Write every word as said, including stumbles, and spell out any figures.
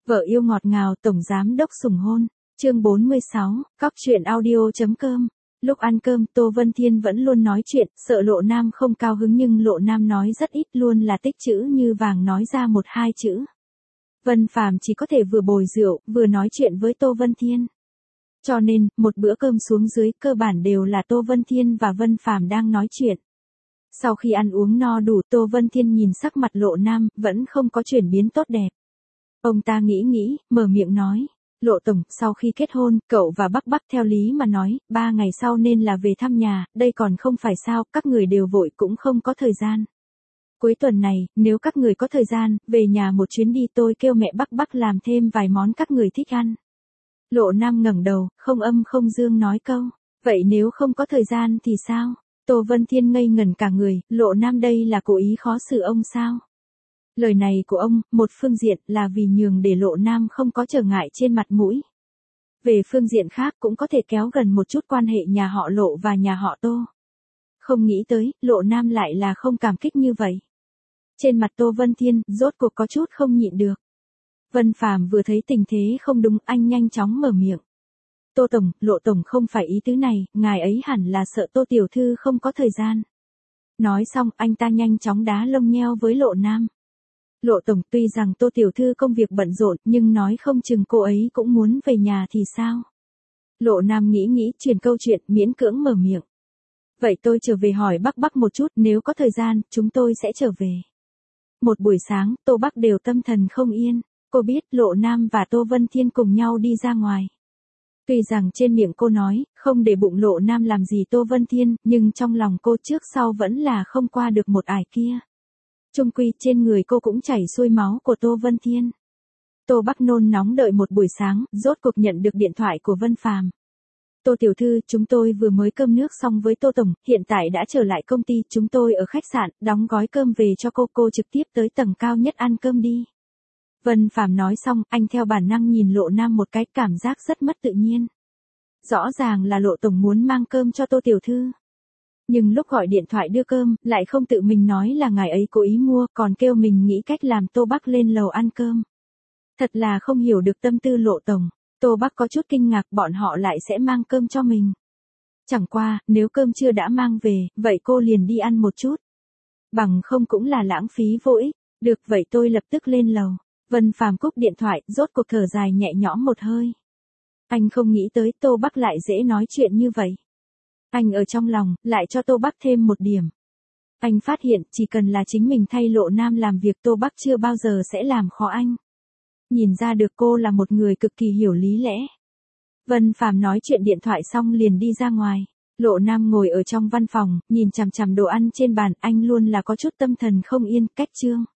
Vợ yêu ngọt ngào tổng giám đốc sủng hôn. Chương bốn mươi sáu, cóc truyện audio.com. Lúc ăn cơm Tô Vân Thiên vẫn luôn nói chuyện, sợ Lộ Nam không cao hứng nhưng Lộ Nam nói rất ít, luôn là tích chữ như vàng nói ra một hai chữ. Vân Phàm chỉ có thể vừa bồi rượu, vừa nói chuyện với Tô Vân Thiên. Cho nên, một bữa cơm xuống dưới cơ bản đều là Tô Vân Thiên và Vân Phàm đang nói chuyện. Sau khi ăn uống no đủ, Tô Vân Thiên nhìn sắc mặt Lộ Nam, vẫn không có chuyển biến tốt đẹp. Ông ta nghĩ nghĩ, mở miệng nói. Lộ tổng, sau khi kết hôn, cậu và Bắc Bắc theo lý mà nói, ba ngày sau nên là về thăm nhà, đây còn không phải sao, các người đều vội cũng không có thời gian. Cuối tuần này, nếu các người có thời gian, về nhà một chuyến đi, tôi kêu mẹ Bắc Bắc làm thêm vài món các người thích ăn. Lộ Nam ngẩng đầu, không âm không dương nói câu, vậy nếu không có thời gian thì sao? Tô Vân Thiên ngây ngẩn cả người, Lộ Nam đây là cố ý khó xử ông sao? Lời này của ông, một phương diện là vì nhường để Lộ Nam không có trở ngại trên mặt mũi. Về phương diện khác cũng có thể kéo gần một chút quan hệ nhà họ Lộ và nhà họ Tô. Không nghĩ tới, Lộ Nam lại là không cảm kích như vậy. Trên mặt Tô Vân Thiên, rốt cuộc có chút không nhịn được. Vân Phàm vừa thấy tình thế không đúng, anh nhanh chóng mở miệng. Tô Tổng, Lộ Tổng không phải ý tứ này, ngài ấy hẳn là sợ Tô Tiểu Thư không có thời gian. Nói xong, anh ta nhanh chóng đá lông nheo với Lộ Nam. Lộ Tổng, tuy rằng Tô Tiểu Thư công việc bận rộn, nhưng nói không chừng cô ấy cũng muốn về nhà thì sao? Lộ Nam nghĩ nghĩ, chuyển câu chuyện, miễn cưỡng mở miệng. Vậy tôi trở về hỏi Bắc Bắc một chút, nếu có thời gian, chúng tôi sẽ trở về. Một buổi sáng, Tô Bắc đều tâm thần không yên. Cô biết Lộ Nam và Tô Vân Thiên cùng nhau đi ra ngoài. Tuy rằng trên miệng cô nói, không để bụng Lộ Nam làm gì Tô Vân Thiên, nhưng trong lòng cô trước sau vẫn là không qua được một ải kia. Chung quy trên người cô cũng chảy xuôi máu của Tô Vân Thiên. Tô Bắc nôn nóng đợi một buổi sáng, rốt cuộc nhận được điện thoại của Vân Phàm. Tô Tiểu Thư, chúng tôi vừa mới cơm nước xong với Tô Tổng, hiện tại đã trở lại công ty, chúng tôi ở khách sạn, đóng gói cơm về cho cô, cô trực tiếp tới tầng cao nhất ăn cơm đi. Vân Phàm nói xong, anh theo bản năng nhìn Lộ Nam một cái, cảm giác rất mất tự nhiên. Rõ ràng là Lộ Tổng muốn mang cơm cho Tô Tiểu Thư. Nhưng lúc gọi điện thoại đưa cơm, lại không tự mình nói là ngài ấy cố ý mua, còn kêu mình nghĩ cách làm Tô Bắc lên lầu ăn cơm. Thật là không hiểu được tâm tư Lộ Tổng. Tô Bắc có chút kinh ngạc, bọn họ lại sẽ mang cơm cho mình. Chẳng qua, nếu cơm chưa đã mang về, vậy cô liền đi ăn một chút. Bằng không cũng là lãng phí vô ích. Được, vậy tôi lập tức lên lầu. Vân Phàm cúp điện thoại, rốt cuộc thở dài nhẹ nhõm một hơi. Anh không nghĩ tới Tô Bắc lại dễ nói chuyện như vậy. Anh ở trong lòng, lại cho Tô Bắc thêm một điểm. Anh phát hiện, chỉ cần là chính mình thay Lộ Nam làm việc, Tô Bắc chưa bao giờ sẽ làm khó anh. Nhìn ra được cô là một người cực kỳ hiểu lý lẽ. Vân Phàm nói chuyện điện thoại xong liền đi ra ngoài. Lộ Nam ngồi ở trong văn phòng, nhìn chằm chằm đồ ăn trên bàn, anh luôn là có chút tâm thần không yên. Cách chương